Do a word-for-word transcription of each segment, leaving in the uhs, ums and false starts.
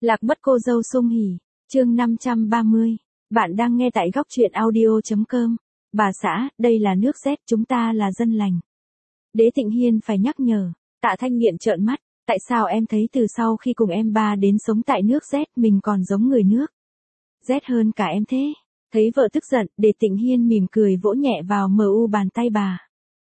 Lạc mất cô dâu sung hỉ, chương năm trăm ba mươi. Bạn đang nghe tại góc truyện audio chấm com. Bà xã, đây là nước Z, chúng ta là dân lành. Đế Thịnh Hiên phải nhắc nhở. Tạ Thanh Nghiện trợn mắt, tại sao em thấy từ sau khi cùng em ba đến sống tại nước Z mình còn giống người nước Z hơn cả em thế? Thấy vợ tức giận, Đế Thịnh Hiên mỉm cười vỗ nhẹ vào mờ u bàn tay bà.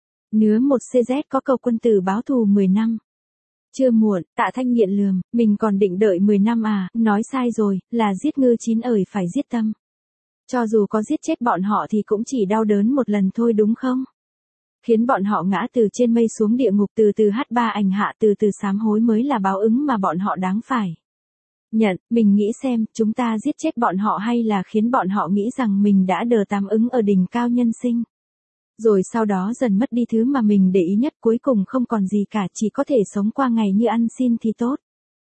Nứa một xê dét có câu quân tử báo thù mười năm. Chưa muộn, Tạ Thanh Nghiện lườm, mình còn định đợi mười năm à, nói sai rồi, là giết ngư chín ởi phải giết tâm. Cho dù có giết chết bọn họ thì cũng chỉ đau đớn một lần thôi đúng không? Khiến bọn họ ngã từ trên mây xuống địa ngục, từ từ hát ba ảnh hạ, từ từ sám hối mới là báo ứng mà bọn họ đáng phải nhận. Mình nghĩ xem, chúng ta giết chết bọn họ hay là khiến bọn họ nghĩ rằng mình đã đờ tám ứng ở đỉnh cao nhân sinh. Rồi sau đó dần mất đi thứ mà mình để ý nhất, cuối cùng không còn gì cả, chỉ có thể sống qua ngày như ăn xin thì tốt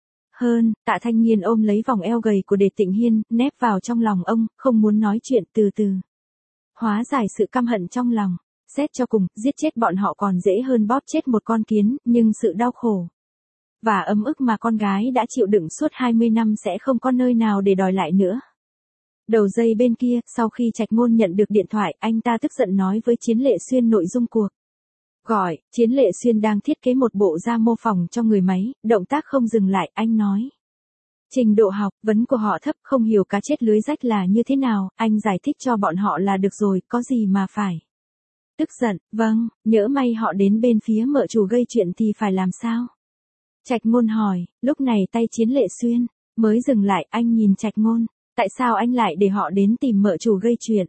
hơn. Tạ Thanh Nghiên ôm lấy vòng eo gầy của Đế Thịnh Hiên, nép vào trong lòng ông, không muốn nói chuyện, từ từ hóa giải sự căm hận trong lòng. Xét cho cùng, giết chết bọn họ còn dễ hơn bóp chết một con kiến, nhưng sự đau khổ và ấm ức mà con gái đã chịu đựng suốt hai mươi năm sẽ không có nơi nào để đòi lại nữa. Đầu dây bên kia, sau khi Trạch Ngôn nhận được điện thoại, anh ta tức giận nói với Chiến Lệ Xuyên nội dung cuộc gọi. Chiến Lệ Xuyên đang thiết kế một bộ da mô phỏng cho người máy, động tác không dừng lại, anh nói. Trình độ học vấn của họ thấp, không hiểu cá chết lưới rách là như thế nào, anh giải thích cho bọn họ là được rồi, có gì mà phải tức giận. Vâng, nhỡ may họ đến bên phía mợ chủ gây chuyện thì phải làm sao? Trạch Ngôn hỏi. Lúc này tay Chiến Lệ Xuyên mới dừng lại, anh nhìn Trạch Ngôn. Tại sao anh lại để họ đến tìm mợ chủ gây chuyện?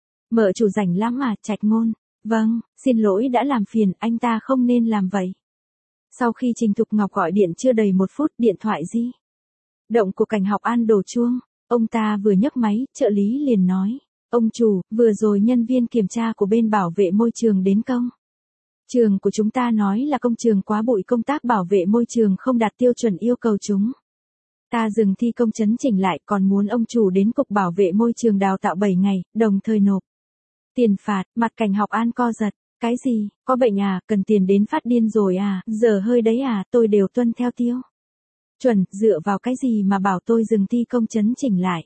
Mợ chủ rảnh lắm à? Trạch Ngôn. Vâng, xin lỗi đã làm phiền, anh ta không nên làm vậy. Sau khi Trình Thục Ngọc gọi điện chưa đầy một phút, điện thoại di động của Cảnh Học An đổ chuông. Ông ta vừa nhấc máy, trợ lý liền nói. Ông chủ, vừa rồi nhân viên kiểm tra của bên bảo vệ môi trường đến công trường của chúng ta nói là công trường quá bụi, công tác bảo vệ môi trường không đạt tiêu chuẩn yêu cầu chúng ta dừng thi công chấn chỉnh lại, còn muốn ông chủ đến cục bảo vệ môi trường đào tạo bảy ngày, đồng thời nộp tiền phạt. Mặt Cảnh Học An co giật. Cái gì, có bệnh à, cần tiền đến phát điên rồi à, giờ hơi đấy à, tôi đều tuân theo tiêu chuẩn, dựa vào cái gì mà bảo tôi dừng thi công chấn chỉnh lại?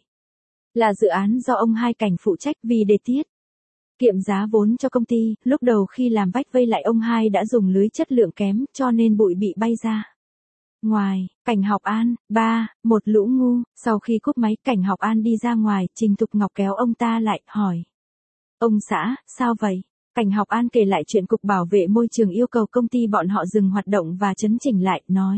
Là dự án do ông Hai Cảnh phụ trách, vì để tiết kiệm giá vốn cho công ty, lúc đầu khi làm vách vây lại ông Hai đã dùng lưới chất lượng kém, cho nên bụi bị bay ra ngoài. Cảnh Học An, ba, một lũ ngu. Sau khi cúp máy, Cảnh Học An đi ra ngoài, Trình Thục Ngọc kéo ông ta lại, hỏi. Ông xã, sao vậy? Cảnh Học An kể lại chuyện cục bảo vệ môi trường yêu cầu công ty bọn họ dừng hoạt động và chấn chỉnh lại, nói.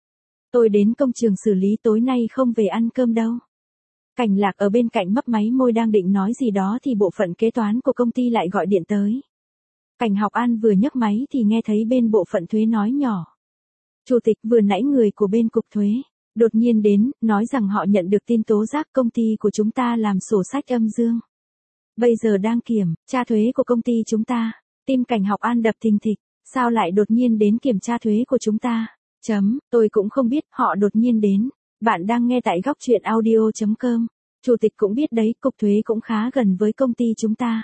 Tôi đến công trường xử lý, tối nay không về ăn cơm đâu. Cảnh Lạc ở bên cạnh mấp máy môi đang định nói gì đó thì bộ phận kế toán của công ty lại gọi điện tới. Cảnh Học An vừa nhấc máy thì nghe thấy bên bộ phận thuế nói nhỏ. Chủ tịch, vừa nãy người của bên cục thuế đột nhiên đến, nói rằng họ nhận được tin tố giác công ty của chúng ta làm sổ sách âm dương. Bây giờ đang kiểm tra thuế của công ty chúng ta. Tim Cảnh Học An đập thình thịch, sao lại đột nhiên đến kiểm tra thuế của chúng ta? Chấm, tôi cũng không biết, họ đột nhiên đến. Bạn đang nghe tại góc truyện audio chấm com. Chủ tịch cũng biết đấy, cục thuế cũng khá gần với công ty chúng ta.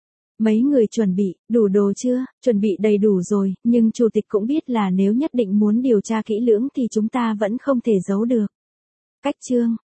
Mấy người chuẩn bị, đủ đồ chưa? Chuẩn bị đầy đủ rồi, nhưng chủ tịch cũng biết là nếu nhất định muốn điều tra kỹ lưỡng thì chúng ta vẫn không thể giấu được. Cách chương,